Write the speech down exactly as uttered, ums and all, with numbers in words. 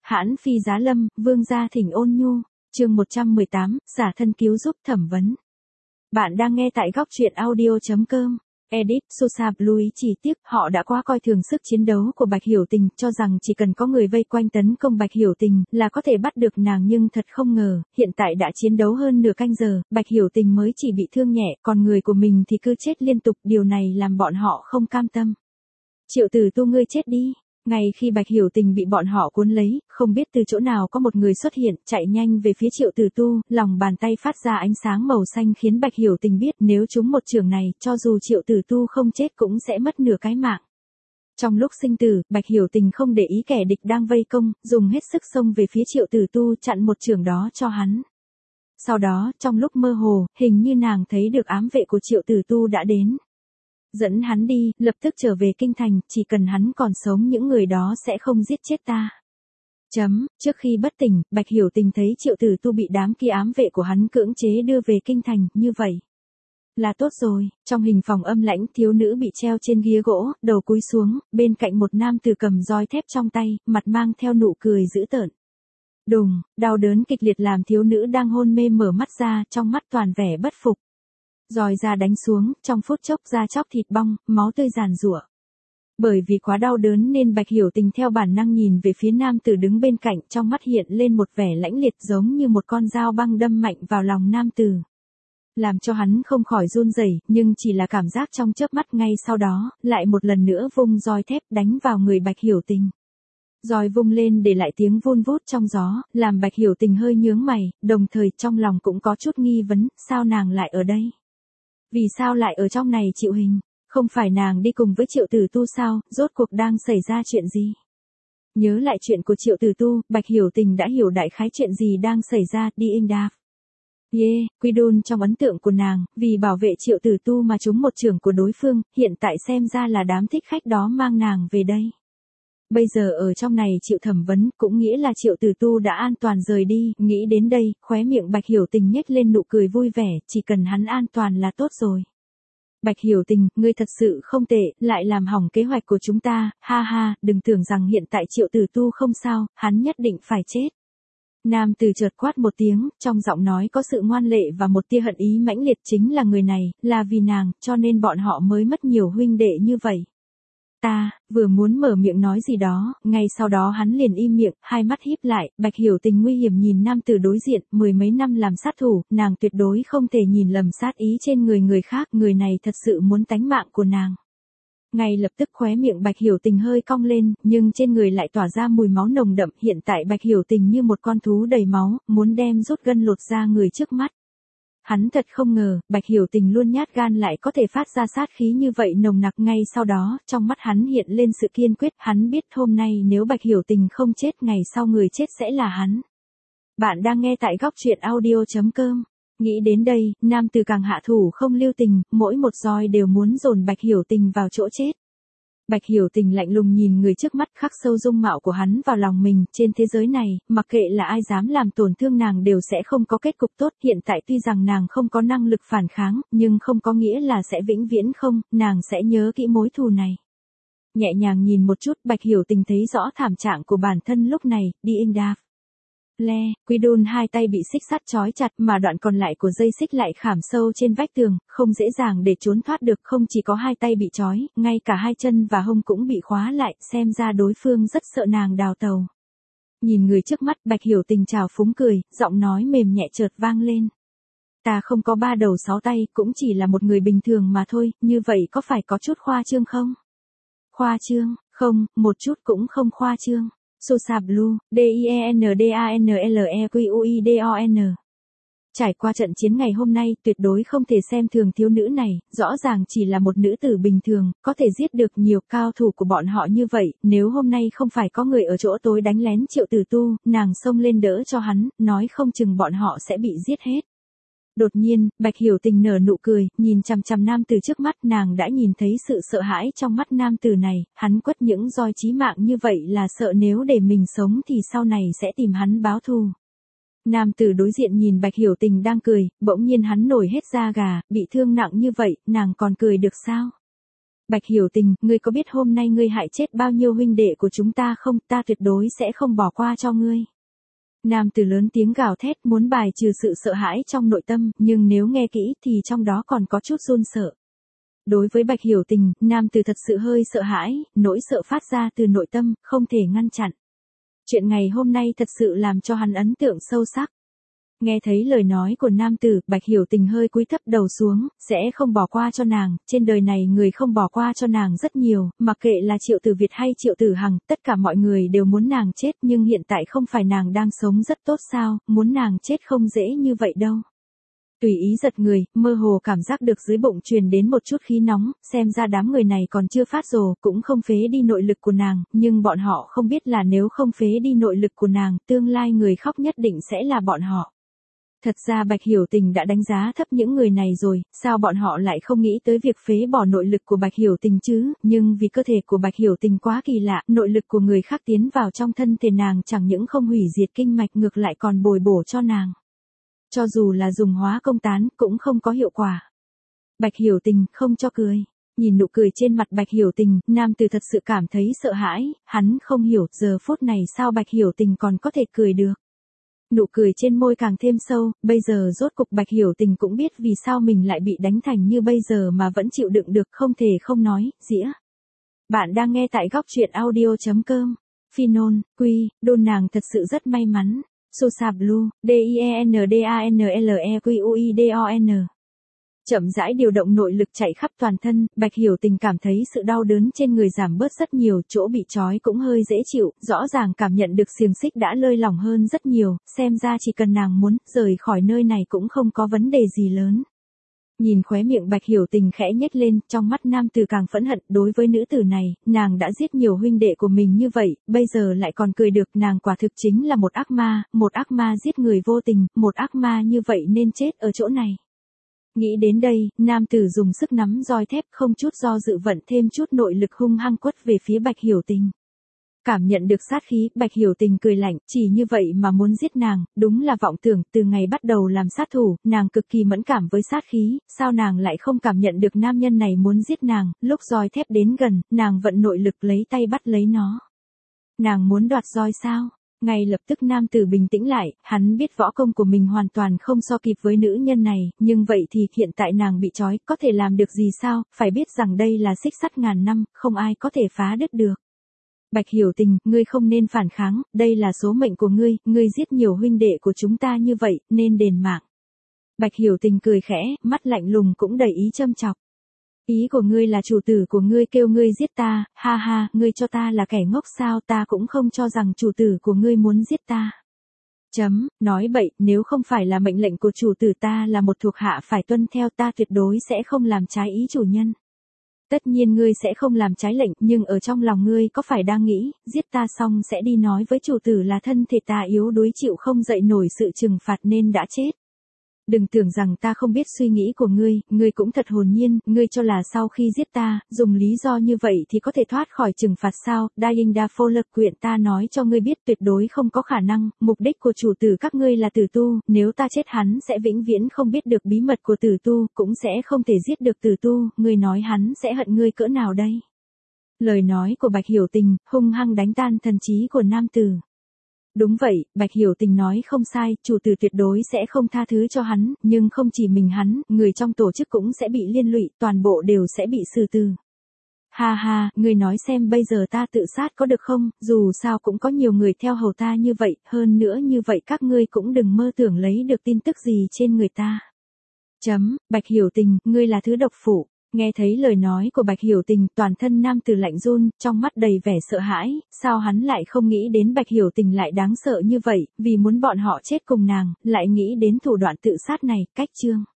Hãn phi giá lâm, vương gia thỉnh ôn nhu, chương một trăm mười tám, xả thân cứu giúp thẩm vấn. Bạn đang nghe tại góc truyện audio.com. Edit, Sosa Blue chỉ tiếp, họ đã quá coi thường sức chiến đấu của Bạch Hiểu Tình, cho rằng chỉ cần có người vây quanh tấn công Bạch Hiểu Tình là có thể bắt được nàng, nhưng thật không ngờ, hiện tại đã chiến đấu hơn nửa canh giờ, Bạch Hiểu Tình mới chỉ bị thương nhẹ, còn người của mình thì cứ chết liên tục, điều này làm bọn họ không cam tâm. Triệu Tử Tu, ngươi chết đi. Ngay khi Bạch Hiểu Tình bị bọn họ cuốn lấy, không biết từ chỗ nào có một người xuất hiện, chạy nhanh về phía Triệu Tử Tu, lòng bàn tay phát ra ánh sáng màu xanh khiến Bạch Hiểu Tình biết nếu trúng một chưởng này, cho dù Triệu Tử Tu không chết cũng sẽ mất nửa cái mạng. Trong lúc sinh tử, Bạch Hiểu Tình không để ý kẻ địch đang vây công, dùng hết sức xông về phía Triệu Tử Tu chặn một chưởng đó cho hắn. Sau đó, trong lúc mơ hồ, hình như nàng thấy được ám vệ của Triệu Tử Tu đã đến. Dẫn hắn đi, lập tức trở về kinh thành, chỉ cần hắn còn sống những người đó sẽ không giết chết ta. Chấm, trước khi bất tỉnh, Bạch Hiểu Tình thấy Triệu Tử Tu bị đám kia ám vệ của hắn cưỡng chế đưa về kinh thành, như vậy là tốt rồi. Trong hình phòng âm lãnh, thiếu nữ bị treo trên ghế gỗ, đầu cúi xuống, bên cạnh một nam tử cầm roi thép trong tay, mặt mang theo nụ cười dữ tợn. Đùng, đau đớn kịch liệt làm thiếu nữ đang hôn mê mở mắt ra, trong mắt toàn vẻ bất phục. Roi ra đánh xuống, trong phút chốc da chóc thịt bong, máu tươi giàn giụa. Bởi vì quá đau đớn nên Bạch Hiểu Tình theo bản năng nhìn về phía nam tử đứng bên cạnh, trong mắt hiện lên một vẻ lãnh liệt giống như một con dao băng đâm mạnh vào lòng nam tử. Làm cho hắn không khỏi run rẩy, nhưng chỉ là cảm giác trong chớp mắt, ngay sau đó, lại một lần nữa vung roi thép đánh vào người Bạch Hiểu Tình. Roi vung lên để lại tiếng vun vút trong gió, làm Bạch Hiểu Tình hơi nhướng mày, đồng thời trong lòng cũng có chút nghi vấn, sao nàng lại ở đây? Vì sao lại ở trong này chịu hình? Không phải nàng đi cùng với Triệu Tử Tu sao? Rốt cuộc đang xảy ra chuyện gì? Nhớ lại chuyện của Triệu Tử Tu, Bạch Hiểu Tình đã hiểu đại khái chuyện gì đang xảy ra, đi in đạp. Yeah, Quy Đôn trong ấn tượng của nàng, vì bảo vệ Triệu Tử Tu mà trúng một chưởng của đối phương, hiện tại xem ra là đám thích khách đó mang nàng về đây. Bây giờ ở trong này chịu thẩm vấn, cũng nghĩa là Triệu Tử Tu đã an toàn rời đi, nghĩ đến đây, khóe miệng Bạch Hiểu Tình nhếch lên nụ cười vui vẻ, chỉ cần hắn an toàn là tốt rồi. Bạch Hiểu Tình, ngươi thật sự không tệ, lại làm hỏng kế hoạch của chúng ta, ha ha, đừng tưởng rằng hiện tại Triệu Tử Tu không sao, hắn nhất định phải chết. Nam tử chợt quát một tiếng, trong giọng nói có sự ngoan lệ và một tia hận ý mãnh liệt, chính là người này, là vì nàng, cho nên bọn họ mới mất nhiều huynh đệ như vậy. Ta, vừa muốn mở miệng nói gì đó, ngay sau đó hắn liền im miệng, hai mắt híp lại, Bạch Hiểu Tình nguy hiểm nhìn nam tử đối diện, mười mấy năm làm sát thủ, nàng tuyệt đối không thể nhìn lầm sát ý trên người người khác, người này thật sự muốn tánh mạng của nàng. Ngay lập tức khóe miệng Bạch Hiểu Tình hơi cong lên, nhưng trên người lại tỏa ra mùi máu nồng đậm, hiện tại Bạch Hiểu Tình như một con thú đầy máu, muốn đem rút gân lột ra người trước mắt. Hắn thật không ngờ, Bạch Hiểu Tình luôn nhát gan lại có thể phát ra sát khí như vậy nồng nặc, ngay sau đó, trong mắt hắn hiện lên sự kiên quyết, hắn biết hôm nay nếu Bạch Hiểu Tình không chết, ngày sau người chết sẽ là hắn. Bạn đang nghe tại góc truyện audio.com. Nghĩ đến đây, nam tử càng hạ thủ không lưu tình, mỗi một roi đều muốn dồn Bạch Hiểu Tình vào chỗ chết. Bạch Hiểu Tình lạnh lùng nhìn người trước mắt, khắc sâu dung mạo của hắn vào lòng mình, trên thế giới này, mặc kệ là ai dám làm tổn thương nàng đều sẽ không có kết cục tốt, hiện tại tuy rằng nàng không có năng lực phản kháng, nhưng không có nghĩa là sẽ vĩnh viễn không, nàng sẽ nhớ kỹ mối thù này. Nhẹ nhàng nhìn một chút, Bạch Hiểu Tình thấy rõ thảm trạng của bản thân lúc này, đi in đạp. Le, Quy Đôn hai tay bị xích sắt trói chặt, mà đoạn còn lại của dây xích lại khảm sâu trên vách tường, không dễ dàng để trốn thoát được, không chỉ có hai tay bị trói, ngay cả hai chân và hông cũng bị khóa lại, xem ra đối phương rất sợ nàng đào tàu. Nhìn người trước mắt, Bạch Hiểu Tình trào phúng cười, giọng nói mềm nhẹ chợt vang lên. Ta không có ba đầu sáu tay, cũng chỉ là một người bình thường mà thôi, như vậy có phải có chút khoa trương không? Khoa trương, không, một chút cũng không khoa trương. Sosa Blue, D I E N D A N L E Q U I D O N. Trải qua trận chiến ngày hôm nay, tuyệt đối không thể xem thường thiếu nữ này, rõ ràng chỉ là một nữ tử bình thường, có thể giết được nhiều cao thủ của bọn họ như vậy, nếu hôm nay không phải có người ở chỗ tối đánh lén Triệu Tử Tu, nàng xông lên đỡ cho hắn, nói không chừng bọn họ sẽ bị giết hết. Đột nhiên, Bạch Hiểu Tình nở nụ cười, nhìn chằm chằm nam tử trước mắt, nàng đã nhìn thấy sự sợ hãi trong mắt nam tử này, hắn quất những roi chí mạng như vậy là sợ nếu để mình sống thì sau này sẽ tìm hắn báo thù. Nam tử đối diện nhìn Bạch Hiểu Tình đang cười, bỗng nhiên hắn nổi hết da gà, bị thương nặng như vậy, nàng còn cười được sao? Bạch Hiểu Tình, ngươi có biết hôm nay ngươi hại chết bao nhiêu huynh đệ của chúng ta không, ta tuyệt đối sẽ không bỏ qua cho ngươi. Nam tử lớn tiếng gào thét muốn bài trừ sự sợ hãi trong nội tâm, nhưng nếu nghe kỹ thì trong đó còn có chút run sợ. Đối với Bạch Hiểu Tình, nam tử thật sự hơi sợ hãi, nỗi sợ phát ra từ nội tâm, không thể ngăn chặn. Chuyện ngày hôm nay thật sự làm cho hắn ấn tượng sâu sắc. Nghe thấy lời nói của nam tử, Bạch Hiểu Tình hơi cúi thấp đầu xuống, sẽ không bỏ qua cho nàng, trên đời này người không bỏ qua cho nàng rất nhiều, mặc kệ là Triệu Tử Việt hay Triệu Tử Hằng, tất cả mọi người đều muốn nàng chết, nhưng hiện tại không phải nàng đang sống rất tốt sao, muốn nàng chết không dễ như vậy đâu. Tùy ý giật người, mơ hồ cảm giác được dưới bụng truyền đến một chút khí nóng, xem ra đám người này còn chưa phát rồ, cũng không phế đi nội lực của nàng, nhưng bọn họ không biết là nếu không phế đi nội lực của nàng, tương lai người khóc nhất định sẽ là bọn họ. Thật ra Bạch Hiểu Tình đã đánh giá thấp những người này rồi, sao bọn họ lại không nghĩ tới việc phế bỏ nội lực của Bạch Hiểu Tình chứ, nhưng vì cơ thể của Bạch Hiểu Tình quá kỳ lạ, nội lực của người khác tiến vào trong thân thể nàng chẳng những không hủy diệt kinh mạch ngược lại còn bồi bổ cho nàng. Cho dù là dùng hóa công tán cũng không có hiệu quả. Bạch Hiểu Tình không cho cười. Nhìn nụ cười trên mặt Bạch Hiểu Tình, nam tử thật sự cảm thấy sợ hãi, hắn không hiểu giờ phút này sao Bạch Hiểu Tình còn có thể cười được. Nụ cười trên môi càng thêm sâu, bây giờ rốt cục Bạch Hiểu Tình cũng biết vì sao mình lại bị đánh thành như bây giờ mà vẫn chịu đựng được, không thể không nói, dĩa. Bạn đang nghe tại góc truyện audio chấm com. Phi nôn, quy, đôn nàng thật sự rất may mắn. Sosa Blue, D I E N D A N L E Q U I D O N. Chậm rãi điều động nội lực chạy khắp toàn thân, Bạch Hiểu Tình cảm thấy sự đau đớn trên người giảm bớt rất nhiều, chỗ bị trói cũng hơi dễ chịu, rõ ràng cảm nhận được xiềng xích đã lơi lỏng hơn rất nhiều, xem ra chỉ cần nàng muốn, rời khỏi nơi này cũng không có vấn đề gì lớn. Nhìn khóe miệng Bạch Hiểu Tình khẽ nhếch lên, trong mắt nam tử càng phẫn hận, đối với nữ tử này, nàng đã giết nhiều huynh đệ của mình như vậy, bây giờ lại còn cười được, nàng quả thực chính là một ác ma, một ác ma giết người vô tình, một ác ma như vậy nên chết ở chỗ này. Nghĩ đến đây, nam tử dùng sức nắm roi thép không chút do dự vận thêm chút nội lực hung hăng quất về phía Bạch Hiểu Tình. Cảm nhận được sát khí, Bạch Hiểu Tình cười lạnh, chỉ như vậy mà muốn giết nàng, đúng là vọng tưởng, từ ngày bắt đầu làm sát thủ, nàng cực kỳ mẫn cảm với sát khí, sao nàng lại không cảm nhận được nam nhân này muốn giết nàng, lúc roi thép đến gần, nàng vận nội lực lấy tay bắt lấy nó. Nàng muốn đoạt roi sao? Ngay lập tức nam tử bình tĩnh lại, hắn biết võ công của mình hoàn toàn không so kịp với nữ nhân này, nhưng vậy thì hiện tại nàng bị trói, có thể làm được gì sao, phải biết rằng đây là xích sắt ngàn năm, không ai có thể phá đứt được. Bạch Hiểu Tình, ngươi không nên phản kháng, đây là số mệnh của ngươi, ngươi giết nhiều huynh đệ của chúng ta như vậy, nên đền mạng. Bạch Hiểu Tình cười khẽ, mắt lạnh lùng cũng đầy ý châm chọc. Ý của ngươi là chủ tử của ngươi kêu ngươi giết ta, ha ha, ngươi cho ta là kẻ ngốc sao, ta cũng không cho rằng chủ tử của ngươi muốn giết ta. Chấm, nói bậy, nếu không phải là mệnh lệnh của chủ tử ta là một thuộc hạ phải tuân theo, ta tuyệt đối sẽ không làm trái ý chủ nhân. Tất nhiên ngươi sẽ không làm trái lệnh, nhưng ở trong lòng ngươi có phải đang nghĩ, giết ta xong sẽ đi nói với chủ tử là thân thể ta yếu đuối chịu không dậy nổi sự trừng phạt nên đã chết. Đừng tưởng rằng ta không biết suy nghĩ của ngươi, ngươi cũng thật hồn nhiên, ngươi cho là sau khi giết ta, dùng lý do như vậy thì có thể thoát khỏi trừng phạt sao, Dying Da Phô Lực quyện ta nói cho ngươi biết tuyệt đối không có khả năng, mục đích của chủ tử các ngươi là tử tu, nếu ta chết hắn sẽ vĩnh viễn không biết được bí mật của tử tu, cũng sẽ không thể giết được tử tu, ngươi nói hắn sẽ hận ngươi cỡ nào đây? Lời nói của Bạch Hiểu Tình, hung hăng đánh tan thần trí của nam tử. Đúng vậy, Bạch Hiểu Tình nói không sai, chủ tử tuyệt đối sẽ không tha thứ cho hắn, nhưng không chỉ mình hắn, người trong tổ chức cũng sẽ bị liên lụy, toàn bộ đều sẽ bị xử tử. Ha ha, người nói xem bây giờ ta tự sát có được không, dù sao cũng có nhiều người theo hầu ta như vậy, hơn nữa như vậy các ngươi cũng đừng mơ tưởng lấy được tin tức gì trên người ta. Chấm, Bạch Hiểu Tình, ngươi là thứ độc phụ. Nghe thấy lời nói của Bạch Hiểu Tình, toàn thân nam tử lạnh run, trong mắt đầy vẻ sợ hãi, sao hắn lại không nghĩ đến Bạch Hiểu Tình lại đáng sợ như vậy, vì muốn bọn họ chết cùng nàng, lại nghĩ đến thủ đoạn tự sát này, cách chương.